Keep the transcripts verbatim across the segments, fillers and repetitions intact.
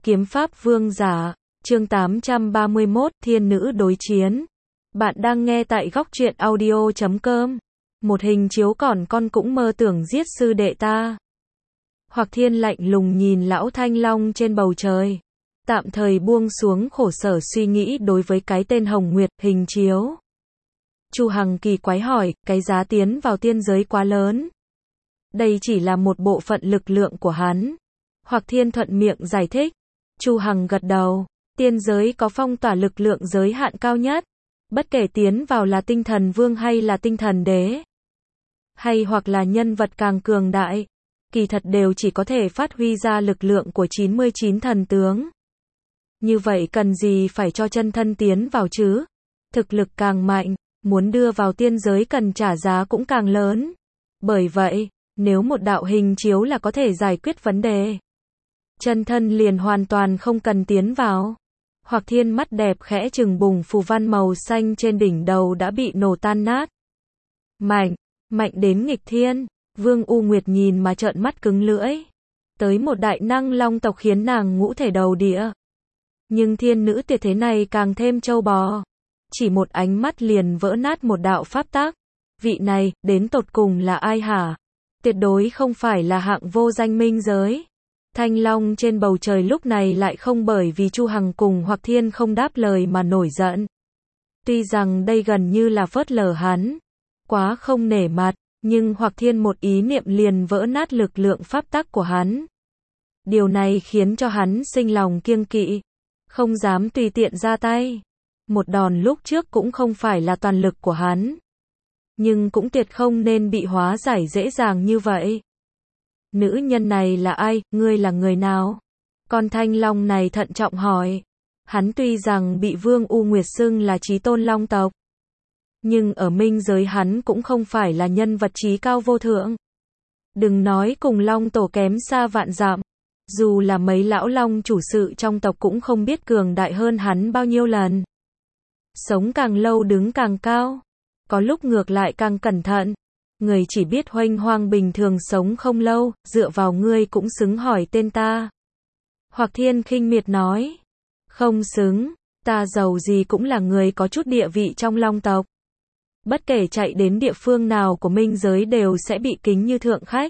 Kiếm pháp vương giả, chương tám trăm ba mươi mốt, thiên nữ đối chiến. Bạn đang nghe tại góc truyện audio chấm com. Một hình chiếu còn con cũng mơ tưởng giết sư đệ ta. Hoặc Thiên lạnh lùng nhìn lão Thanh Long trên bầu trời. Tạm thời buông xuống khổ sở suy nghĩ đối với cái tên Hồng Nguyệt, hình chiếu. Chu Hằng kỳ quái hỏi, cái giá tiến vào tiên giới quá lớn. Đây chỉ là một bộ phận lực lượng của hắn. Hoặc Thiên thuận miệng giải thích. Chu Hằng gật đầu, tiên giới có phong tỏa lực lượng giới hạn cao nhất. Bất kể tiến vào là tinh thần vương hay là tinh thần đế, hay hoặc là nhân vật càng cường đại, kỳ thật đều chỉ có thể phát huy ra lực lượng của chín mươi chín thần tướng. Như vậy cần gì phải cho chân thân tiến vào chứ? Thực lực càng mạnh, muốn đưa vào tiên giới cần trả giá cũng càng lớn. Bởi vậy, nếu một đạo hình chiếu là có thể giải quyết vấn đề, chân thân liền hoàn toàn không cần tiến vào. Hoặc Thiên mắt đẹp khẽ trừng bùng phù văn màu xanh trên đỉnh đầu đã bị nổ tan nát. Mạnh, mạnh đến nghịch thiên. Vương U Nguyệt nhìn mà trợn mắt cứng lưỡi. Tới một đại năng long tộc khiến nàng ngũ thể đầu địa. Nhưng thiên nữ tuyệt thế này càng thêm trâu bò. Chỉ một ánh mắt liền vỡ nát một đạo pháp tắc. Vị này, đến tột cùng là ai hả? Tuyệt đối không phải là hạng vô danh minh giới. Thanh Long trên bầu trời lúc này lại không bởi vì Chu Hằng cùng Hoặc Thiên không đáp lời mà nổi giận. Tuy rằng đây gần như là phớt lờ hắn, quá không nể mặt, nhưng Hoặc Thiên một ý niệm liền vỡ nát lực lượng pháp tắc của hắn. Điều này khiến cho hắn sinh lòng kiêng kỵ, không dám tùy tiện ra tay. Một đòn lúc trước cũng không phải là toàn lực của hắn, nhưng cũng tuyệt không nên bị hóa giải dễ dàng như vậy. Nữ nhân này là ai, ngươi là người nào? Con Thanh Long này thận trọng hỏi. Hắn tuy rằng bị Vương U Nguyệt xưng là chí tôn long tộc, nhưng ở minh giới hắn cũng không phải là nhân vật trí cao vô thượng. Đừng nói cùng long tổ kém xa vạn dặm, dù là mấy lão long chủ sự trong tộc cũng không biết cường đại hơn hắn bao nhiêu lần. Sống càng lâu đứng càng cao, có lúc ngược lại càng cẩn thận. Người chỉ biết hoành hoang bình thường sống không lâu, dựa vào ngươi cũng xứng hỏi tên ta. Hoặc Thiên khinh miệt nói. Không xứng, ta giàu gì cũng là người có chút địa vị trong long tộc. Bất kể chạy đến địa phương nào của minh giới đều sẽ bị kính như thượng khách.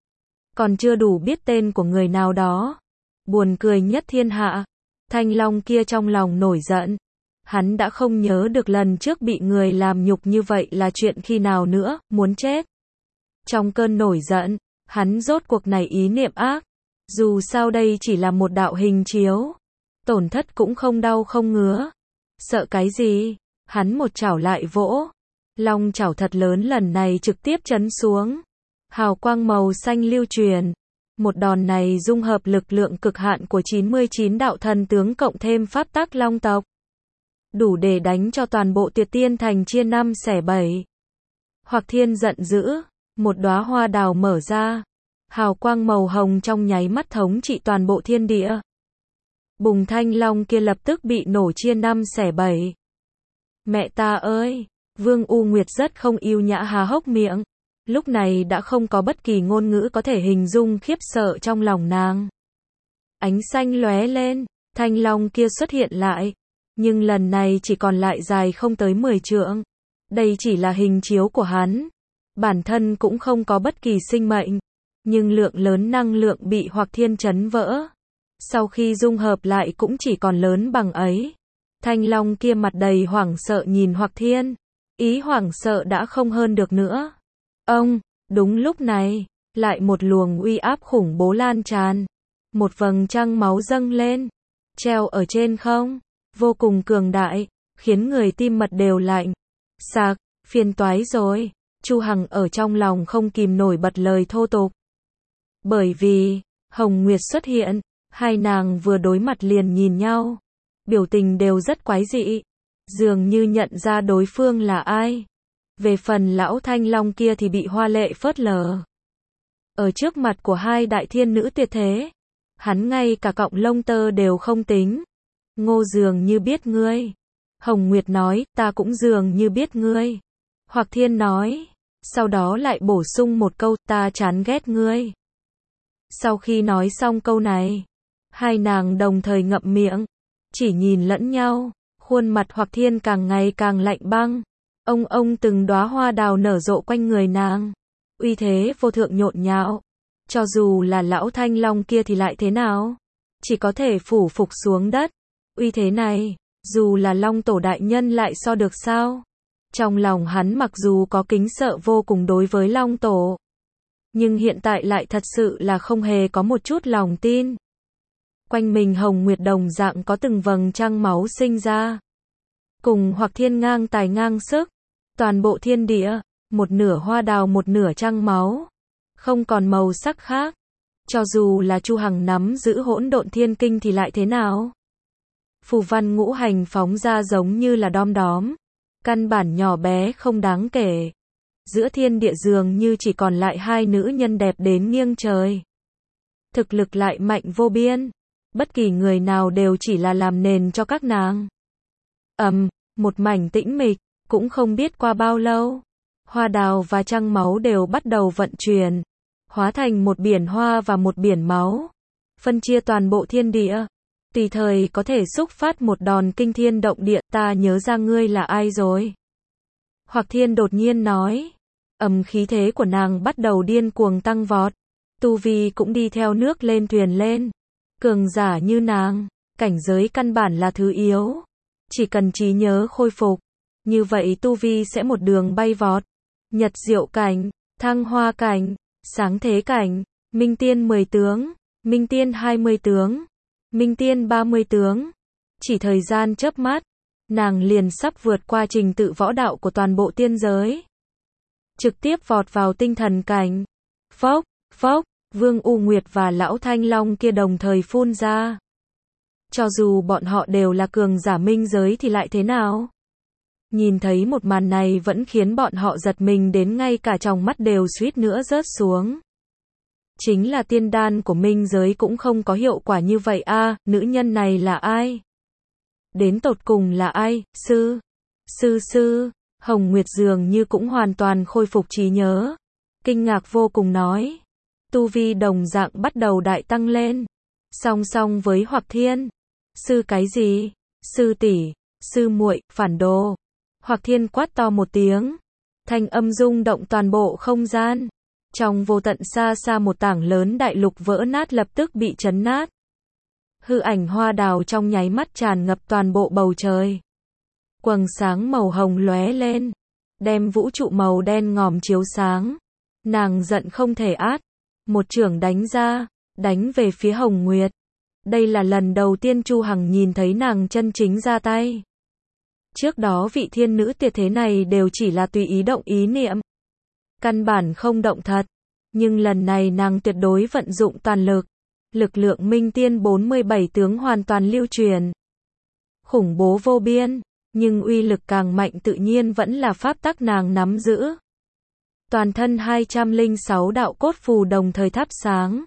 Còn chưa đủ biết tên của người nào đó. Buồn cười nhất thiên hạ. Thanh Long kia trong lòng nổi giận. Hắn đã không nhớ được lần trước bị người làm nhục như vậy là chuyện khi nào nữa, muốn chết. Trong cơn nổi giận, hắn rốt cuộc này ý niệm ác. Dù sao đây chỉ là một đạo hình chiếu, tổn thất cũng không đau không ngứa. Sợ cái gì? Hắn một chảo lại vỗ. Long chảo thật lớn lần này trực tiếp chấn xuống. Hào quang màu xanh lưu truyền. Một đòn này dung hợp lực lượng cực hạn của chín mươi chín đạo thần tướng cộng thêm pháp tắc long tộc, đủ để đánh cho toàn bộ Tuyệt Tiên Thành chia năm xẻ bảy. Hoặc Thiên giận dữ, một đóa hoa đào mở ra, hào quang màu hồng trong nháy mắt thống trị toàn bộ thiên địa. Bùng Thanh Long kia lập tức bị nổ chia năm xẻ bảy. Mẹ ta ơi! Vương U Nguyệt rất không yêu nhã há hốc miệng. Lúc này đã không có bất kỳ ngôn ngữ có thể hình dung khiếp sợ trong lòng nàng. Ánh xanh lóe lên, Thanh Long kia xuất hiện lại. Nhưng lần này chỉ còn lại dài không tới mười trượng. Đây chỉ là hình chiếu của hắn. Bản thân cũng không có bất kỳ sinh mệnh. Nhưng lượng lớn năng lượng bị Hoặc Thiên chấn vỡ. Sau khi dung hợp lại cũng chỉ còn lớn bằng ấy. Thanh Long kia mặt đầy hoảng sợ nhìn Hoặc Thiên. Ý hoảng sợ đã không hơn được nữa. Ông, đúng lúc này, lại một luồng uy áp khủng bố lan tràn. Một vầng trăng máu dâng lên. Treo ở trên không. Vô cùng cường đại, khiến người tim mật đều lạnh. Sạc, phiền toái rồi. Chu Hằng ở trong lòng không kìm nổi bật lời thô tục. Bởi vì, Hồng Nguyệt xuất hiện, hai nàng vừa đối mặt liền nhìn nhau. Biểu tình đều rất quái dị. Dường như nhận ra đối phương là ai. Về phần lão Thanh Long kia thì bị hoa lệ phớt lờ. Ở trước mặt của hai đại thiên nữ tuyệt thế, hắn ngay cả cọng lông tơ đều không tính. Ngô dường như biết ngươi. Hồng Nguyệt nói, ta cũng dường như biết ngươi. Hoặc Thiên nói, sau đó lại bổ sung một câu, ta chán ghét ngươi. Sau khi nói xong câu này, Hai nàng đồng thời ngậm miệng, chỉ nhìn lẫn nhau, khuôn mặt Hoặc Thiên càng ngày càng lạnh băng. Ông ông từng đóa hoa đào nở rộ quanh người nàng, uy thế vô thượng nhộn nhạo. Cho dù là lão Thanh Long kia thì lại thế nào? Chỉ có thể phủ phục xuống đất. Uy thế này, dù là Long Tổ đại nhân lại so được sao? Trong lòng hắn mặc dù có kính sợ vô cùng đối với Long Tổ, nhưng hiện tại lại thật sự là không hề có một chút lòng tin. Quanh mình Hồng Nguyệt đồng dạng có từng vầng trăng máu sinh ra. Cùng Hoặc Thiên ngang tài ngang sức. Toàn bộ thiên địa, một nửa hoa đào một nửa trăng máu. Không còn màu sắc khác. Cho dù là Chu Hằng nắm giữ hỗn độn thiên kinh thì lại thế nào? Phù văn ngũ hành phóng ra giống như là đom đóm. Căn bản nhỏ bé không đáng kể. Giữa thiên địa dường như chỉ còn lại hai nữ nhân đẹp đến nghiêng trời. Thực lực lại mạnh vô biên. Bất kỳ người nào đều chỉ là làm nền cho các nàng. Ầm, một mảnh tĩnh mịch, cũng không biết qua bao lâu. Hoa đào và trăng máu đều bắt đầu vận chuyển. Hóa thành một biển hoa và một biển máu. Phân chia toàn bộ thiên địa. Tùy thời có thể xúc phát một đòn kinh thiên động địa. Ta nhớ ra ngươi là ai rồi? Hoặc Thiên đột nhiên nói. Ầm, khí thế của nàng bắt đầu điên cuồng tăng vọt. Tu vi cũng đi theo nước lên thuyền lên. Cường giả như nàng, cảnh giới căn bản là thứ yếu. Chỉ cần trí nhớ khôi phục, như vậy tu vi sẽ một đường bay vọt. Nhật diệu cảnh, thăng hoa cảnh, sáng thế cảnh, minh tiên mười tướng, minh tiên hai mươi tướng, minh tiên ba mươi tướng. Chỉ thời gian chớp mắt, nàng liền sắp vượt qua trình tự võ đạo của toàn bộ tiên giới. Trực tiếp vọt vào tinh thần cảnh. Phốc, phốc, Vương U Nguyệt và lão Thanh Long kia đồng thời phun ra. Cho dù bọn họ đều là cường giả minh giới thì lại thế nào? Nhìn thấy một màn này vẫn khiến bọn họ giật mình đến ngay cả tròng mắt đều suýt nữa rớt xuống. Chính là tiên đan của minh giới cũng không có hiệu quả như vậy a, à, nữ nhân này là ai? Đến tột cùng là ai? Sư, sư sư, Hồng Nguyệt dường như cũng hoàn toàn khôi phục trí nhớ. Kinh ngạc vô cùng nói. Tu vi đồng dạng bắt đầu đại tăng lên. Song song với Hoặc Thiên. Sư cái gì? Sư tỷ, sư muội, phản đồ. Hoặc Thiên quát to một tiếng. Thanh âm rung động toàn bộ không gian. Trong vô tận xa xa một tảng lớn đại lục vỡ nát lập tức bị chấn nát. Hư ảnh hoa đào trong nháy mắt tràn ngập toàn bộ bầu trời. Quầng sáng màu hồng lóe lên, đem vũ trụ màu đen ngòm chiếu sáng. Nàng giận không thể át, một chưởng đánh ra, đánh về phía Hồng Nguyệt. Đây là lần đầu tiên Chu Hằng nhìn thấy nàng chân chính ra tay. Trước đó vị thiên nữ tuyệt thế này đều chỉ là tùy ý động ý niệm, căn bản không động thật, nhưng lần này nàng tuyệt đối vận dụng toàn lực. Lực lượng minh tiên bốn mươi bảy tướng hoàn toàn lưu truyền. Khủng bố vô biên, nhưng uy lực càng mạnh tự nhiên vẫn là pháp tắc nàng nắm giữ. Toàn thân hai trăm lẻ sáu đạo cốt phù đồng thời thắp sáng.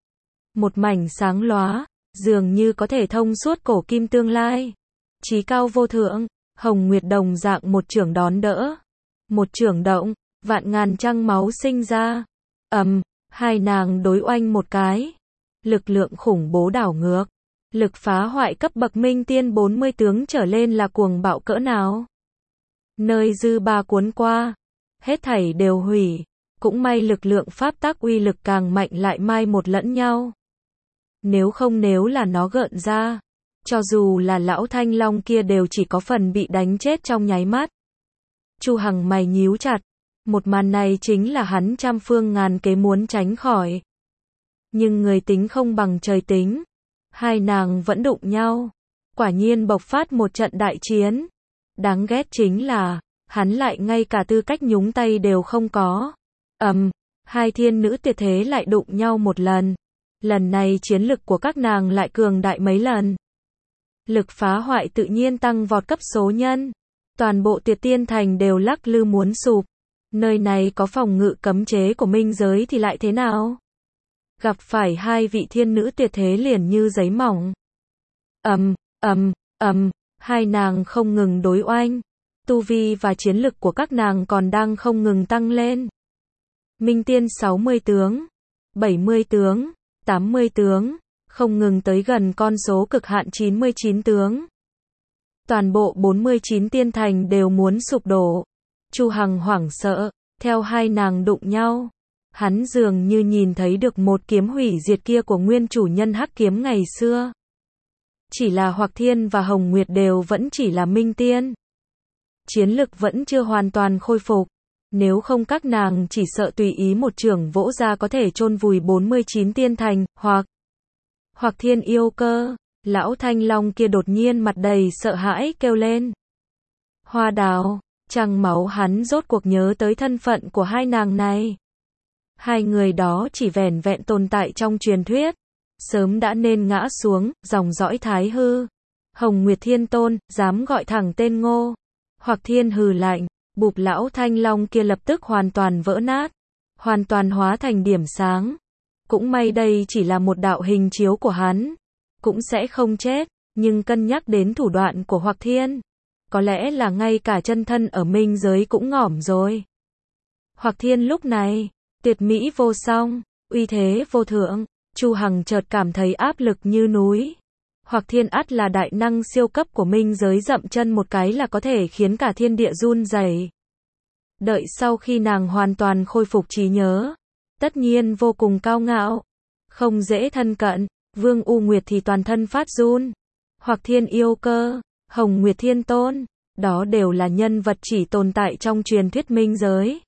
Một mảnh sáng lóa, dường như có thể thông suốt cổ kim tương lai. Chí cao vô thượng, Hồng Nguyệt đồng dạng một chưởng đón đỡ. Một chưởng động, vạn ngàn trăng máu sinh ra. Ầm, hai nàng đối oanh một cái. Lực lượng khủng bố đảo ngược. Lực phá hoại cấp bậc minh tiên bốn mươi tướng trở lên là cuồng bạo cỡ nào. Nơi dư ba cuốn qua, hết thảy đều hủy. Cũng may lực lượng pháp tắc uy lực càng mạnh lại mai một lẫn nhau. Nếu không nếu là nó gợn ra, cho dù là lão Thanh Long kia đều chỉ có phần bị đánh chết trong nháy mắt. Chu Hằng mày nhíu chặt. Một màn này chính là hắn trăm phương ngàn kế muốn tránh khỏi. Nhưng người tính không bằng trời tính. Hai nàng vẫn đụng nhau. Quả nhiên bộc phát một trận đại chiến. Đáng ghét chính là, hắn lại ngay cả tư cách nhúng tay đều không có. Ầm, um, hai thiên nữ tuyệt thế lại đụng nhau một lần. Lần này chiến lực của các nàng lại cường đại mấy lần. Lực phá hoại tự nhiên tăng vọt cấp số nhân. Toàn bộ Tuyệt Tiên Thành đều lắc lư muốn sụp. Nơi này có phòng ngự cấm chế của minh giới thì lại thế nào? Gặp phải hai vị thiên nữ tuyệt thế liền như giấy mỏng. Ầm, ầm, ầm, hai nàng không ngừng đối oanh. Tu vi và chiến lực của các nàng còn đang không ngừng tăng lên. Minh tiên sáu mươi tướng, bảy mươi tướng, tám mươi tướng, không ngừng tới gần con số cực hạn chín mươi chín tướng. Toàn bộ bốn mươi chín tiên thành đều muốn sụp đổ. Chu Hằng hoảng sợ, theo hai nàng đụng nhau. Hắn dường như nhìn thấy được một kiếm hủy diệt kia của nguyên chủ nhân hắc kiếm ngày xưa. Chỉ là Hoạc Thiên và Hồng Nguyệt đều vẫn chỉ là minh tiên. Chiến lực vẫn chưa hoàn toàn khôi phục. Nếu không các nàng chỉ sợ tùy ý một chưởng vỗ ra có thể chôn vùi bốn mươi chín tiên thành, hoặc Hoạc Thiên yêu cơ. Lão Thanh Long kia đột nhiên mặt đầy sợ hãi kêu lên. Hoa Đào, Trăng Máu hắn rốt cuộc nhớ tới thân phận của hai nàng này. Hai người đó chỉ vẻn vẹn tồn tại trong truyền thuyết. Sớm đã nên ngã xuống, dòng dõi Thái Hư. Hồng Nguyệt Thiên Tôn, dám gọi thẳng tên Ngô. Hoạc Thiên hừ lạnh, bụp lão Thanh Long kia lập tức hoàn toàn vỡ nát. Hoàn toàn hóa thành điểm sáng. Cũng may đây chỉ là một đạo hình chiếu của hắn. Cũng sẽ không chết, nhưng cân nhắc đến thủ đoạn của Hoạc Thiên. Có lẽ là ngay cả chân thân ở minh giới cũng ngỏm rồi. Hoạc Thiên lúc này, tuyệt mỹ vô song, uy thế vô thượng. Chu Hằng chợt cảm thấy áp lực như núi. Hoạc Thiên ắt là đại năng siêu cấp của minh giới, dậm chân một cái là có thể khiến cả thiên địa run rẩy. Đợi sau khi nàng hoàn toàn khôi phục trí nhớ, tất nhiên vô cùng cao ngạo, không dễ thân cận. Vương U Nguyệt thì toàn thân phát run. Hoạc Thiên yêu cơ, Hồng Nguyệt Thiên Tôn, đó đều là nhân vật chỉ tồn tại trong truyền thuyết minh giới.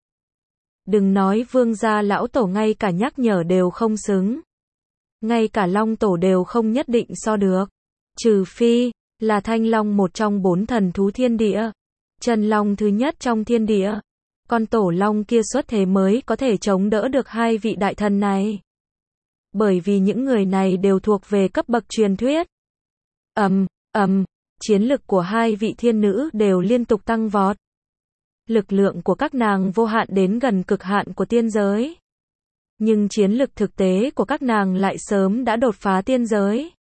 Đừng nói vương gia lão tổ, ngay cả nhắc nhở đều không xứng. Ngay cả Long tổ đều không nhất định so được. Trừ phi là Thanh Long, một trong bốn thần thú thiên địa, Chân Long thứ nhất trong thiên địa. Con tổ Long kia xuất thế mới có thể chống đỡ được hai vị đại thần này. Bởi vì những người này đều thuộc về cấp bậc truyền thuyết. Ầm, ầm, chiến lực của hai vị thiên nữ đều liên tục tăng vọt. Lực lượng của các nàng vô hạn đến gần cực hạn của tiên giới. Nhưng chiến lực thực tế của các nàng lại sớm đã đột phá tiên giới.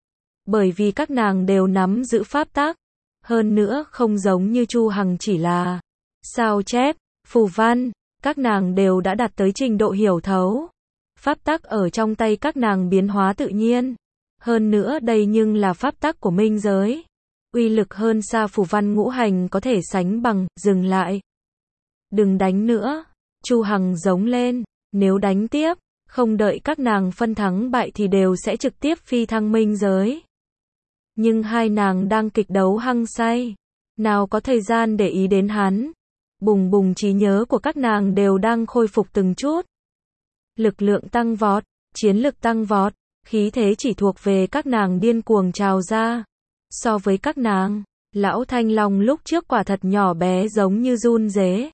Bởi vì các nàng đều nắm giữ pháp tắc. Hơn nữa không giống như Chu Hằng chỉ là sao chép, phù văn, các nàng đều đã đạt tới trình độ hiểu thấu. Pháp tắc ở trong tay các nàng biến hóa tự nhiên. Hơn nữa đây nhưng là pháp tắc của minh giới. Uy lực hơn xa phù văn ngũ hành có thể sánh bằng. Dừng lại. Đừng đánh nữa. Chu Hằng giống lên. Nếu đánh tiếp, không đợi các nàng phân thắng bại thì đều sẽ trực tiếp phi thăng minh giới. Nhưng hai nàng đang kịch đấu hăng say. Nào có thời gian để ý đến hắn. Bùng bùng trí nhớ của các nàng đều đang khôi phục từng chút. Lực lượng tăng vọt, chiến lực tăng vọt, khí thế chỉ thuộc về các nàng điên cuồng trào ra. So với các nàng, lão Thanh Long lúc trước quả thật nhỏ bé giống như run rế.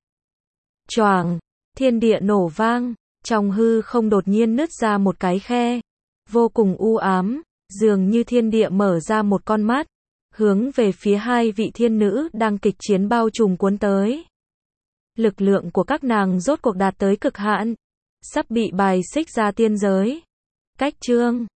Choàng, thiên địa nổ vang, trong hư không đột nhiên nứt ra một cái khe, vô cùng u ám, dường như thiên địa mở ra một con mắt, hướng về phía hai vị thiên nữ đang kịch chiến bao trùm cuốn tới. Lực lượng của các nàng rốt cuộc đạt tới cực hạn. Sắp bị bài xích ra tiên giới. Cách chương